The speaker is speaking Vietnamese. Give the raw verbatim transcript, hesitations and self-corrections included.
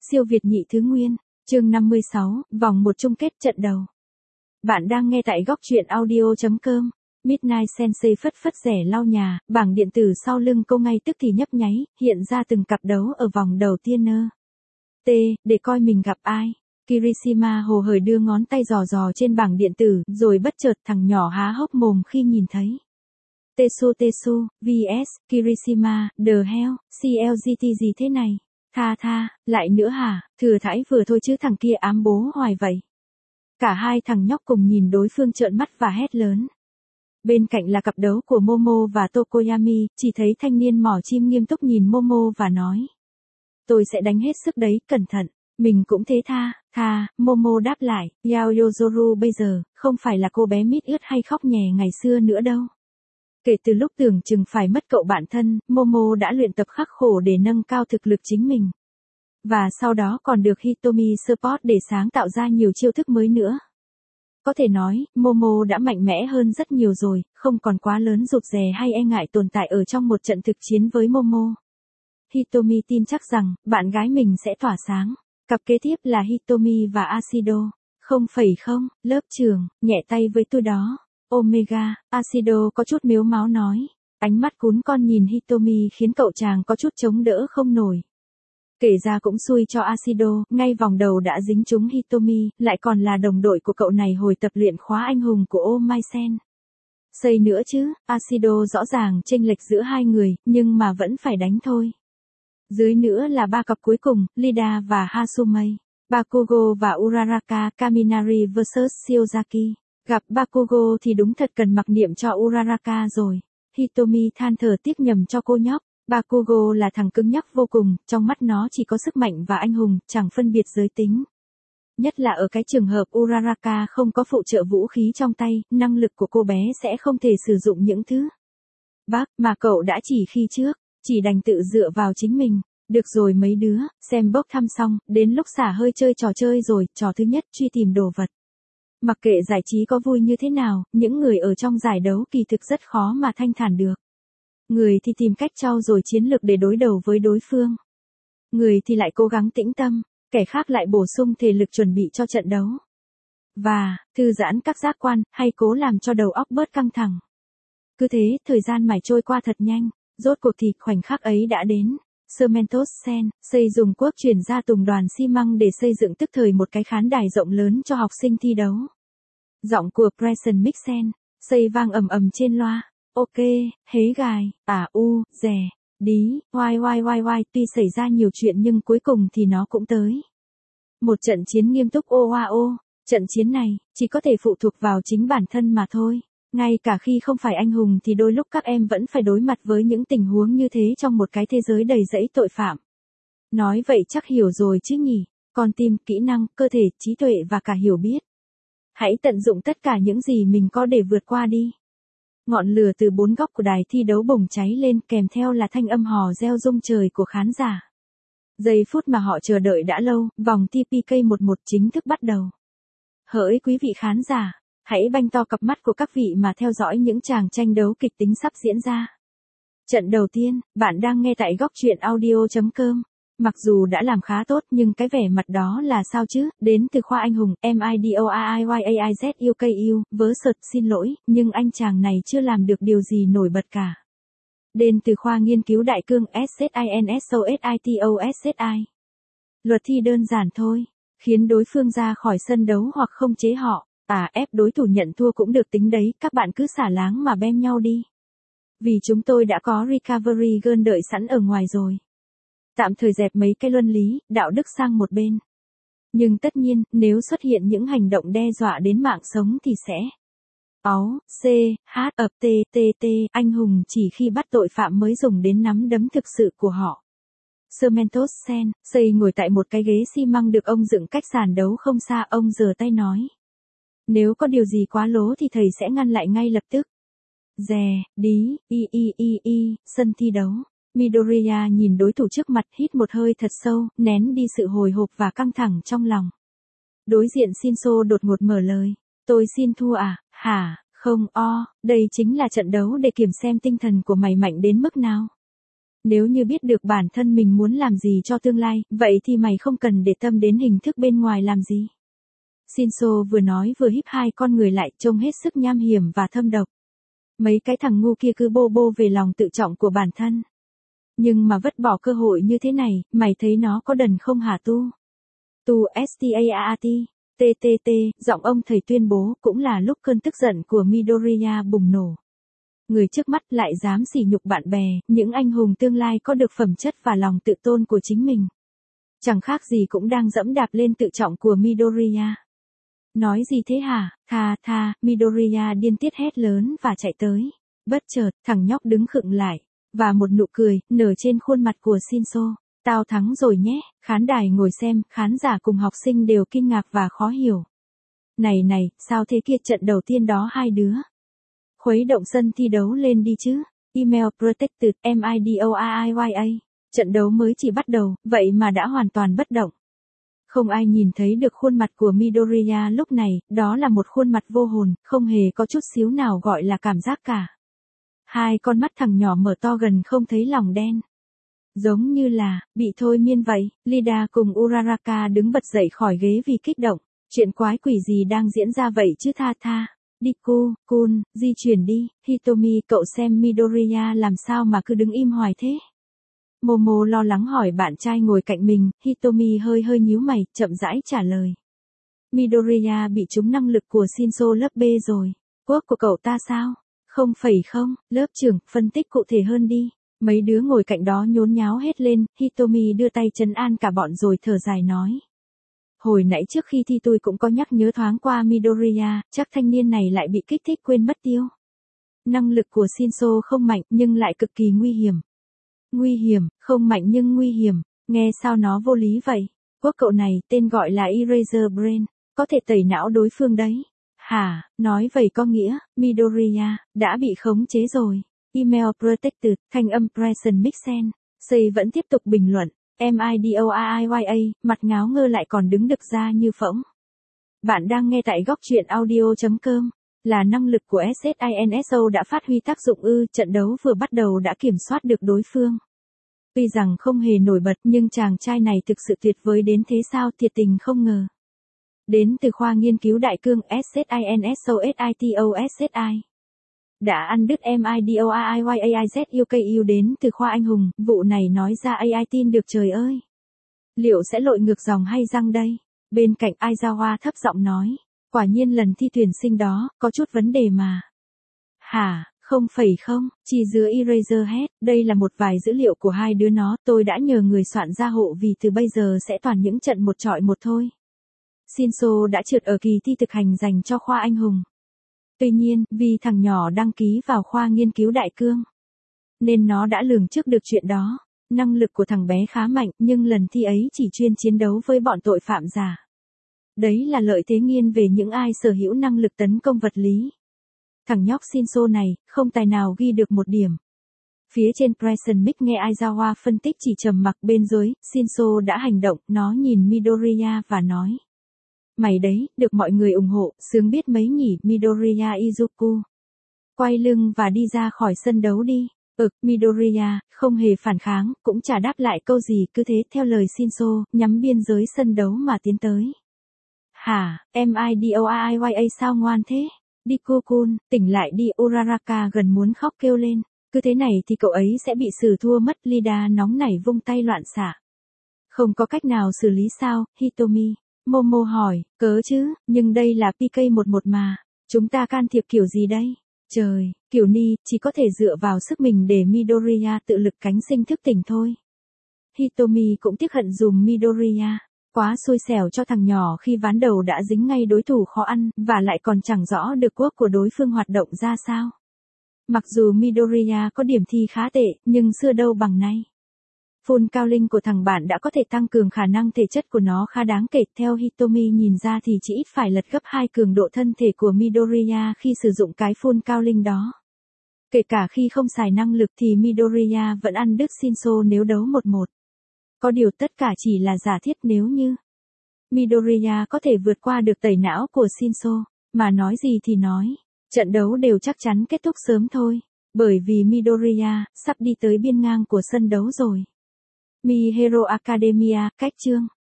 Siêu Việt nhị thứ nguyên, chương năm mươi sáu, vòng một chung kết trận đầu. Bạn đang nghe tại góc truyện audio chấm com. Midnight Sensei phất phất rẻ lau nhà, bảng điện tử sau lưng cô ngay tức thì nhấp nháy, hiện ra từng cặp đấu ở vòng đầu tiên nơ. T, để coi mình gặp ai. Kirishima hồ hởi đưa ngón tay dò dò trên bảng điện tử, rồi bất chợt thằng nhỏ há hốc mồm khi nhìn thấy. Tetsu Tetsu, vs Kirishima, the hell, xê lờ giê tê gì thế này? Tha tha, lại nữa hả, thừa thãi vừa thôi chứ thằng kia ám bố hoài vậy. Cả hai thằng nhóc cùng nhìn đối phương trợn mắt và hét lớn. Bên cạnh là cặp đấu của Momo và Tokoyami, chỉ thấy thanh niên mỏ chim nghiêm túc nhìn Momo và nói. Tôi sẽ đánh hết sức đấy, cẩn thận. Mình cũng thế tha, tha, Momo đáp lại, Yao Yozoru bây giờ, không phải là cô bé mít ướt hay khóc nhè ngày xưa nữa đâu. Kể từ lúc tưởng chừng phải mất cậu bạn thân, Momo đã luyện tập khắc khổ để nâng cao thực lực chính mình. Và sau đó còn được Hitomi support để sáng tạo ra nhiều chiêu thức mới nữa. Có thể nói, Momo đã mạnh mẽ hơn rất nhiều rồi, không còn quá lớn rụt rè hay e ngại tồn tại ở trong một trận thực chiến với Momo. Hitomi tin chắc rằng, bạn gái mình sẽ tỏa sáng. Cặp kế tiếp là Hitomi và Ashido. Không phẩy không, lớp trường, nhẹ tay với tôi đó. Omega, Ashido có chút mếu máo nói. Ánh mắt cún con nhìn Hitomi khiến cậu chàng có chút chống đỡ không nổi. Kể ra cũng xui cho Ashido, ngay vòng đầu đã dính trúng Hitomi, lại còn là đồng đội của cậu này hồi tập luyện khóa anh hùng của Omaisen. Xây nữa chứ, Ashido rõ ràng chênh lệch giữa hai người, nhưng mà vẫn phải đánh thôi. Dưới nữa là ba cặp cuối cùng, Lida và Hasumei, Bakugo và Uraraka, Kaminari versus Shiozaki. Gặp Bakugo thì đúng thật cần mặc niệm cho Uraraka rồi. Hitomi than thở tiếc nhầm cho cô nhóc. Bakugo là thằng cứng nhắc vô cùng, trong mắt nó chỉ có sức mạnh và anh hùng, chẳng phân biệt giới tính. Nhất là ở cái trường hợp Uraraka không có phụ trợ vũ khí trong tay, năng lực của cô bé sẽ không thể sử dụng những thứ bác mà cậu đã chỉ khi trước, chỉ đành tự dựa vào chính mình. Được rồi mấy đứa, xem bốc thăm xong, đến lúc xả hơi chơi trò chơi rồi, trò thứ nhất truy tìm đồ vật. Mặc kệ giải trí có vui như thế nào, những người ở trong giải đấu kỳ thực rất khó mà thanh thản được. Người thì tìm cách trau dồi chiến lược để đối đầu với đối phương. Người thì lại cố gắng tĩnh tâm, kẻ khác lại bổ sung thể lực chuẩn bị cho trận đấu. Và, thư giãn các giác quan, hay cố làm cho đầu óc bớt căng thẳng. Cứ thế, thời gian mải trôi qua thật nhanh, rốt cuộc thì khoảnh khắc ấy đã đến. Cementos Sen, xây dùng quốc chuyển ra tùng đoàn xi măng để xây dựng tức thời một cái khán đài rộng lớn cho học sinh thi đấu. Giọng của Preston Mixen, xây vang ầm ầm trên loa. Ok, hế gài, à u, rè, đí, oai oai oai oai, tuy xảy ra nhiều chuyện nhưng cuối cùng thì nó cũng tới. Một trận chiến nghiêm túc ô oa ô, trận chiến này, chỉ có thể phụ thuộc vào chính bản thân mà thôi. Ngay cả khi không phải anh hùng thì đôi lúc các em vẫn phải đối mặt với những tình huống như thế trong một cái thế giới đầy rẫy tội phạm. Nói vậy chắc hiểu rồi chứ nhỉ, con tim, kỹ năng, cơ thể, trí tuệ và cả hiểu biết. Hãy tận dụng tất cả những gì mình có để vượt qua đi. Ngọn lửa từ bốn góc của đài thi đấu bùng cháy lên kèm theo là thanh âm hò reo rung trời của khán giả. Giây phút mà họ chờ đợi đã lâu, vòng thi pê ca mười một chính thức bắt đầu. Hỡi quý vị khán giả, hãy banh to cặp mắt của các vị mà theo dõi những tràng tranh đấu kịch tính sắp diễn ra. Trận đầu tiên, bạn đang nghe tại góc truyện audio chấm com. Mặc dù đã làm khá tốt nhưng cái vẻ mặt đó là sao chứ, đến từ khoa anh hùng, em i đê o a i y a i z u k u, vớ sợt xin lỗi, nhưng anh chàng này chưa làm được điều gì nổi bật cả. Đến từ khoa nghiên cứu đại cương S Z I N S O S I T O S Z I. Luật thi đơn giản thôi, khiến đối phương ra khỏi sân đấu hoặc không chế họ, à ép đối thủ nhận thua cũng được tính đấy, các bạn cứ xả láng mà bem nhau đi. Vì chúng tôi đã có recovery girl đợi sẵn ở ngoài rồi. Tạm thời dẹp mấy cái luân lý, đạo đức sang một bên. Nhưng tất nhiên, nếu xuất hiện những hành động đe dọa đến mạng sống thì sẽ. Áo, C, H, ập T, T, T, anh hùng chỉ khi bắt tội phạm mới dùng đến nắm đấm thực sự của họ. Cementos Sen, xây ngồi tại một cái ghế xi măng được ông dựng cách sàn đấu không xa, ông giơ tay nói. Nếu có điều gì quá lố thì thầy sẽ ngăn lại ngay lập tức. Dè, đí, y y y y, sân thi đấu. Midoriya nhìn đối thủ trước mặt, hít một hơi thật sâu, nén đi sự hồi hộp và căng thẳng trong lòng. Đối diện Shinso đột ngột mở lời. Tôi xin thua à, hả, không o, đây chính là trận đấu để kiểm xem tinh thần của mày mạnh đến mức nào. Nếu như biết được bản thân mình muốn làm gì cho tương lai, vậy thì mày không cần để tâm đến hình thức bên ngoài làm gì. Shinzo vừa nói vừa híp hai con người lại, trông hết sức nham hiểm và thâm độc. Mấy cái thằng ngu kia cứ bô bô về lòng tự trọng của bản thân. Nhưng mà vứt bỏ cơ hội như thế này, mày thấy nó có đần không hả Tu? Tu Staat, T T T, giọng ông thầy tuyên bố, cũng là lúc cơn tức giận của Midoriya bùng nổ. Người trước mắt lại dám sỉ nhục bạn bè, những anh hùng tương lai có được phẩm chất và lòng tự tôn của chính mình. Chẳng khác gì cũng đang dẫm đạp lên tự trọng của Midoriya. Nói gì thế hả, tha tha, Midoriya điên tiết hét lớn và chạy tới. Bất chợt, thằng nhóc đứng khựng lại, và một nụ cười, nở trên khuôn mặt của Shinzo. Tao thắng rồi nhé, khán đài ngồi xem, khán giả cùng học sinh đều kinh ngạc và khó hiểu. Này này, sao thế kia, trận đầu tiên đó hai đứa. Khuấy động sân thi đấu lên đi chứ. Email Protected, em i đê o i y a. Trận đấu mới chỉ bắt đầu, vậy mà đã hoàn toàn bất động. Không ai nhìn thấy được khuôn mặt của Midoriya lúc này, đó là một khuôn mặt vô hồn, không hề có chút xíu nào gọi là cảm giác cả. Hai con mắt thằng nhỏ mở to gần không thấy lòng đen. Giống như là, bị thôi miên vậy. Lida cùng Uraraka đứng bật dậy khỏi ghế vì kích động. Chuyện quái quỷ gì đang diễn ra vậy chứ tha tha. Deku, Kun, di chuyển đi. Hitomi, cậu xem Midoriya làm sao mà cứ đứng im hoài thế. Momo lo lắng hỏi bạn trai ngồi cạnh mình, Hitomi hơi hơi nhíu mày, chậm rãi trả lời. Midoriya bị trúng năng lực của Shinzo lớp B rồi. Quốc của cậu ta sao? Không phải không, lớp trưởng, phân tích cụ thể hơn đi. Mấy đứa ngồi cạnh đó nhốn nháo hết lên, Hitomi đưa tay trấn an cả bọn rồi thở dài nói. Hồi nãy trước khi thi tôi cũng có nhắc nhớ thoáng qua Midoriya, chắc thanh niên này lại bị kích thích quên mất tiêu. Năng lực của Shinzo không mạnh nhưng lại cực kỳ nguy hiểm. Nguy hiểm, không mạnh nhưng nguy hiểm, nghe sao nó vô lý vậy. Quốc cậu này tên gọi là Eraser Brain, có thể tẩy não đối phương đấy. Hả, nói vậy có nghĩa, Midoriya, đã bị khống chế rồi. Email Protected, thanh âm Preston Mixen. Xây vẫn tiếp tục bình luận. em i đê o i y a, mặt ngáo ngơ lại còn đứng đực ra như phỗng. Bạn đang nghe tại góc truyện audio.com. Là năng lực của Shinzo đã phát huy tác dụng ư, trận đấu vừa bắt đầu đã kiểm soát được đối phương. Tuy rằng không hề nổi bật nhưng chàng trai này thực sự tuyệt vời đến thế sao, thiệt tình không ngờ. Đến từ khoa nghiên cứu đại cương SINSOSITOSSI. Đã ăn đứt em i đê o i y a i z u k u đến từ khoa anh hùng, vụ này nói ra a i tin được trời ơi. Liệu sẽ lội ngược dòng hay răng đây? Bên cạnh Aizawa thấp giọng nói. Quả nhiên lần thi tuyển sinh đó, có chút vấn đề mà. Hả, không phải không, chỉ dưới Eraserhead, đây là một vài dữ liệu của hai đứa nó, tôi đã nhờ người soạn ra hộ vì từ bây giờ sẽ toàn những trận một trọi một thôi. Shinzo đã trượt ở kỳ thi thực hành dành cho khoa anh hùng. Tuy nhiên, vì thằng nhỏ đăng ký vào khoa nghiên cứu đại cương, nên nó đã lường trước được chuyện đó. Năng lực của thằng bé khá mạnh, nhưng lần thi ấy chỉ chuyên chiến đấu với bọn tội phạm giả. Đấy là lợi thế nghiêng về những ai sở hữu năng lực tấn công vật lý. Thằng nhóc Shinzo này, không tài nào ghi được một điểm. Phía trên Preston Mick nghe Aizawa phân tích chỉ trầm mặc, bên dưới, Shinzo đã hành động, nó nhìn Midoriya và nói. Mày đấy, được mọi người ủng hộ, sướng biết mấy nhỉ, Midoriya Izuku. Quay lưng và đi ra khỏi sân đấu đi. Ực, Midoriya, không hề phản kháng, cũng chả đáp lại câu gì, cứ thế theo lời Shinzo, nhắm biên giới sân đấu mà tiến tới. Hả, em i đê o i y a sao ngoan thế? Deku-kun, tỉnh lại đi, Uraraka gần muốn khóc kêu lên. Cứ thế này thì cậu ấy sẽ bị xử thua mất, Lida nóng nảy vung tay loạn xạ. Không có cách nào xử lý sao, Hitomi? Momo hỏi, cớ chứ, nhưng đây là pê ca mười một mà. Chúng ta can thiệp kiểu gì đây? Trời, kiểu ni, chỉ có thể dựa vào sức mình để Midoriya tự lực cánh sinh thức tỉnh thôi. Hitomi cũng tiếc hận dùm Midoriya. Quá xui xẻo cho thằng nhỏ khi ván đầu đã dính ngay đối thủ khó ăn, và lại còn chẳng rõ được quốc của đối phương hoạt động ra sao. Mặc dù Midoriya có điểm thi khá tệ, nhưng xưa đâu bằng nay. Full cao linh của thằng bạn đã có thể tăng cường khả năng thể chất của nó khá đáng kể. Theo Hitomi nhìn ra thì chỉ ít phải lật gấp hai cường độ thân thể của Midoriya khi sử dụng cái full cao linh đó. Kể cả khi không xài năng lực thì Midoriya vẫn ăn đứt Shinzo nếu đấu một một. Có điều tất cả chỉ là giả thiết nếu như Midoriya có thể vượt qua được tẩy não của Shinzo, mà nói gì thì nói, trận đấu đều chắc chắn kết thúc sớm thôi. Bởi vì Midoriya sắp đi tới biên ngang của sân đấu rồi. Mi Hero Academia, cách chương